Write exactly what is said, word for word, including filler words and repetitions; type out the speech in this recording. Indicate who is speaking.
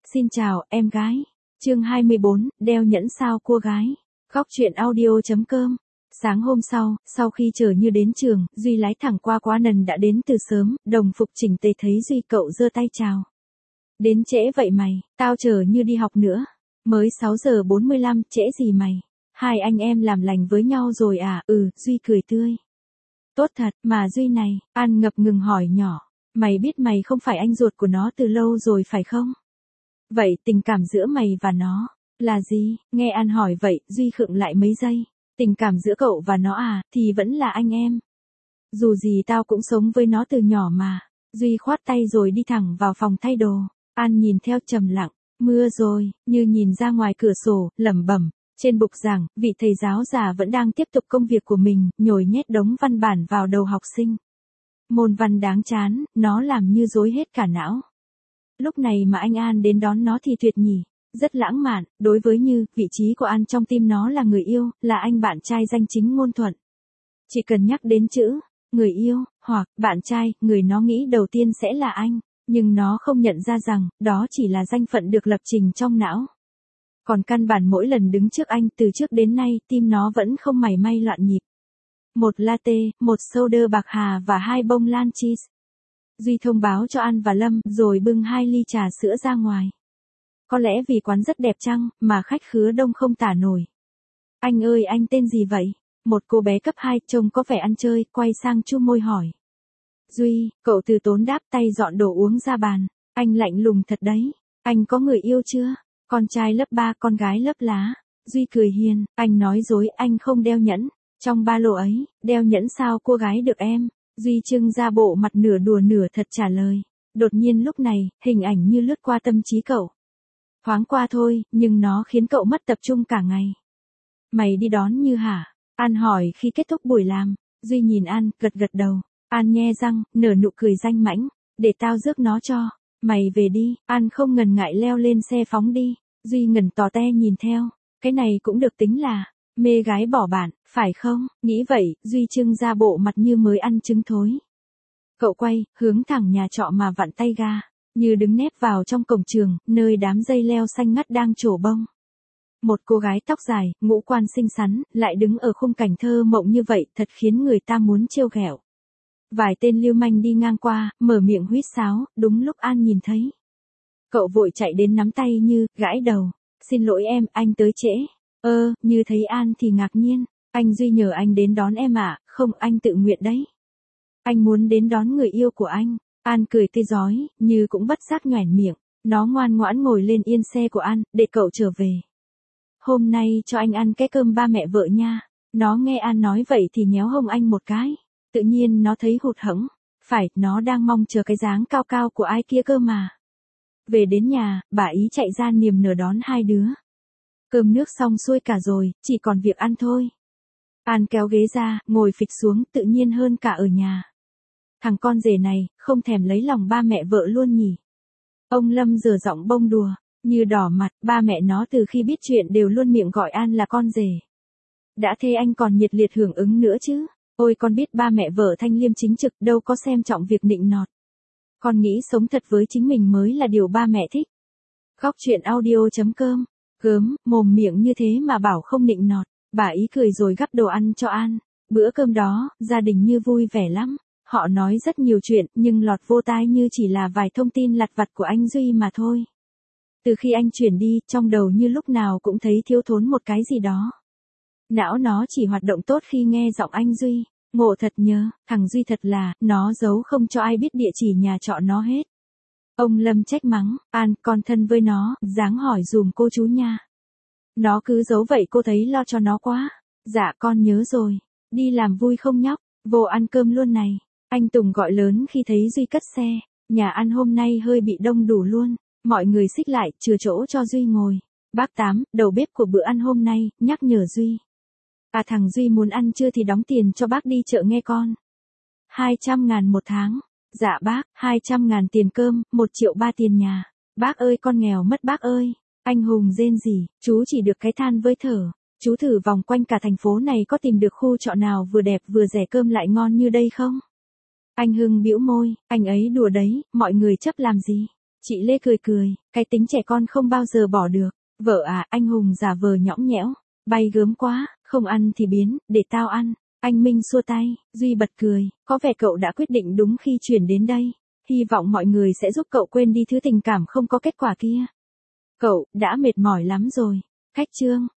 Speaker 1: Xin chào, em gái. Chương hai mươi bốn, đeo nhẫn sao cua gái. Góc truyện audio.com. Sáng hôm sau, sau khi chờ Như đến trường, Duy lái thẳng qua Quá Nần đã đến từ sớm, đồng phục chỉnh tề thấy Duy cậu giơ tay chào. Đến trễ vậy mày, tao chờ Như đi học nữa. Mới sáu giờ bốn mươi lăm, trễ gì mày? Hai anh em làm lành với nhau rồi à? Ừ, Duy cười tươi. Tốt thật, mà Duy này, An ngập ngừng hỏi nhỏ. Mày biết mày không phải anh ruột của nó từ lâu rồi phải không? Vậy tình cảm giữa mày và nó là gì? Nghe An hỏi vậy, Duy khựng lại mấy giây. Tình cảm giữa cậu và nó à, thì vẫn là anh em. Dù gì tao cũng sống với nó từ nhỏ mà. Duy khoát tay rồi đi thẳng vào phòng thay đồ. An nhìn theo trầm lặng. Mưa rồi, Như nhìn ra ngoài cửa sổ, lẩm bẩm. Trên bục giảng, vị thầy giáo già vẫn đang tiếp tục công việc của mình, nhồi nhét đống văn bản vào đầu học sinh. Môn văn đáng chán, nó làm Như rối hết cả não. Lúc này mà anh An đến đón nó thì tuyệt nhỉ. Rất lãng mạn, đối với Như, vị trí của An trong tim nó là người yêu, là anh bạn trai danh chính ngôn thuận. Chỉ cần nhắc đến chữ, người yêu, hoặc, bạn trai, người nó nghĩ đầu tiên sẽ là anh. Nhưng nó không nhận ra rằng, đó chỉ là danh phận được lập trình trong não. Còn căn bản mỗi lần đứng trước anh, từ trước đến nay, tim nó vẫn không mảy may loạn nhịp. Một latte, một soda bạc hà và hai bông lan cheese. Duy thông báo cho An và Lâm, rồi bưng hai ly trà sữa ra ngoài. Có lẽ vì quán rất đẹp chăng, mà khách khứa đông không tả nổi. Anh ơi, anh tên gì vậy? Một cô bé cấp hai trông có vẻ ăn chơi, quay sang chu môi hỏi. Duy, cậu từ tốn đáp, tay dọn đồ uống ra bàn. Anh lạnh lùng thật đấy. Anh có người yêu chưa? Con trai lớp ba, con gái lớp lá. Duy cười hiền, anh nói dối, anh không đeo nhẫn. Trong ba lô ấy, đeo nhẫn sao cô gái được em? Duy trưng ra bộ mặt nửa đùa nửa thật trả lời. Đột nhiên lúc này, hình ảnh Như lướt qua tâm trí cậu. Thoáng qua thôi, nhưng nó khiến cậu mất tập trung cả ngày. Mày đi đón Như hả? An hỏi khi kết thúc buổi làm. Duy nhìn An, gật gật đầu. An nhe răng, nở nụ cười danh mãnh. Để tao rước nó cho. Mày về đi. An không ngần ngại leo lên xe phóng đi. Duy ngẩn tò te nhìn theo. Cái này cũng được tính là mê gái bỏ bạn, phải không? Nghĩ vậy, Duy trưng ra bộ mặt như mới ăn trứng thối. Cậu quay, hướng thẳng nhà trọ mà vặn tay ga. Như đứng nép vào trong cổng trường, nơi đám dây leo xanh ngắt đang trổ bông. Một cô gái tóc dài, ngũ quan xinh xắn, lại đứng ở khung cảnh thơ mộng như vậy, thật khiến người ta muốn trêu ghẹo. Vài tên lưu manh đi ngang qua, mở miệng huýt sáo, đúng lúc An nhìn thấy. Cậu vội chạy đến nắm tay Như, gãi đầu. Xin lỗi em, anh tới trễ. Ơ, Như thấy An thì ngạc nhiên. Anh Duy nhờ anh đến đón em ạ, à? Không, anh tự nguyện đấy. Anh muốn đến đón người yêu của anh. An cười tươi rói, Như cũng bất giác nhoẻn miệng. Nó ngoan ngoãn ngồi lên yên xe của An, để cậu trở về. Hôm nay cho anh ăn cái cơm ba mẹ vợ nha. Nó nghe An nói vậy thì nhéo hông anh một cái. Tự nhiên nó thấy hụt hẫng. Phải, nó đang mong chờ cái dáng cao cao của ai kia cơ mà. Về đến nhà, bà Ý chạy ra niềm nở đón hai đứa. Cơm nước xong xuôi cả rồi, chỉ còn việc ăn thôi. An kéo ghế ra, ngồi phịch xuống, tự nhiên hơn cả ở nhà. Thằng con rể này, không thèm lấy lòng ba mẹ vợ luôn nhỉ. Ông Lâm giở giọng bông đùa, Như đỏ mặt, ba mẹ nó từ khi biết chuyện đều luôn miệng gọi An là con rể. Đã thế anh còn nhiệt liệt hưởng ứng nữa chứ. Ôi con biết ba mẹ vợ thanh liêm chính trực đâu có xem trọng việc nịnh nọt. Con nghĩ sống thật với chính mình mới là điều ba mẹ thích. Góc truyện audio.com. Gớm, mồm miệng như thế mà bảo không nịnh nọt. Bà Ý cười rồi gắp đồ ăn cho An. Bữa cơm đó, gia đình Như vui vẻ lắm. Họ nói rất nhiều chuyện, nhưng lọt vô tai Như chỉ là vài thông tin lặt vặt của anh Duy mà thôi. Từ khi anh chuyển đi, trong đầu Như lúc nào cũng thấy thiếu thốn một cái gì đó. Não nó chỉ hoạt động tốt khi nghe giọng anh Duy. Ngộ thật nhớ, thằng Duy thật là, nó giấu không cho ai biết địa chỉ nhà trọ nó hết. Ông Lâm trách mắng, An, con thân với nó, dáng hỏi dùm cô chú nha. Nó cứ giấu vậy cô thấy lo cho nó quá. Dạ con nhớ rồi. Đi làm vui không nhóc, vô ăn cơm luôn này. Anh Tùng gọi lớn khi thấy Duy cất xe. Nhà ăn hôm nay hơi bị đông đủ luôn. Mọi người xích lại, chừa chỗ cho Duy ngồi. Bác Tám, đầu bếp của bữa ăn hôm nay, nhắc nhở Duy. À thằng Duy muốn ăn trưa thì đóng tiền cho bác đi chợ nghe con. hai trăm ngàn một tháng. Dạ bác, hai trăm ngàn tiền cơm, một triệu ba tiền nhà. Bác ơi con nghèo mất bác ơi. Anh Hùng rên rỉ, chú chỉ được cái than với thở. Chú thử vòng quanh cả thành phố này có tìm được khu trọ nào vừa đẹp vừa rẻ cơm lại ngon như đây không? Anh Hưng bĩu môi, anh ấy đùa đấy, mọi người chấp làm gì? Chị Lê cười cười, cái tính trẻ con không bao giờ bỏ được. Vợ à, anh hùng giả vờ nhõng nhẽo. Bay gớm quá, không ăn thì biến, để tao ăn. Anh Minh xua tay, Duy bật cười, có vẻ cậu đã quyết định đúng khi chuyển đến đây. Hy vọng mọi người sẽ giúp cậu quên đi thứ tình cảm không có kết quả kia. Cậu, đã mệt mỏi lắm rồi. Khách trương.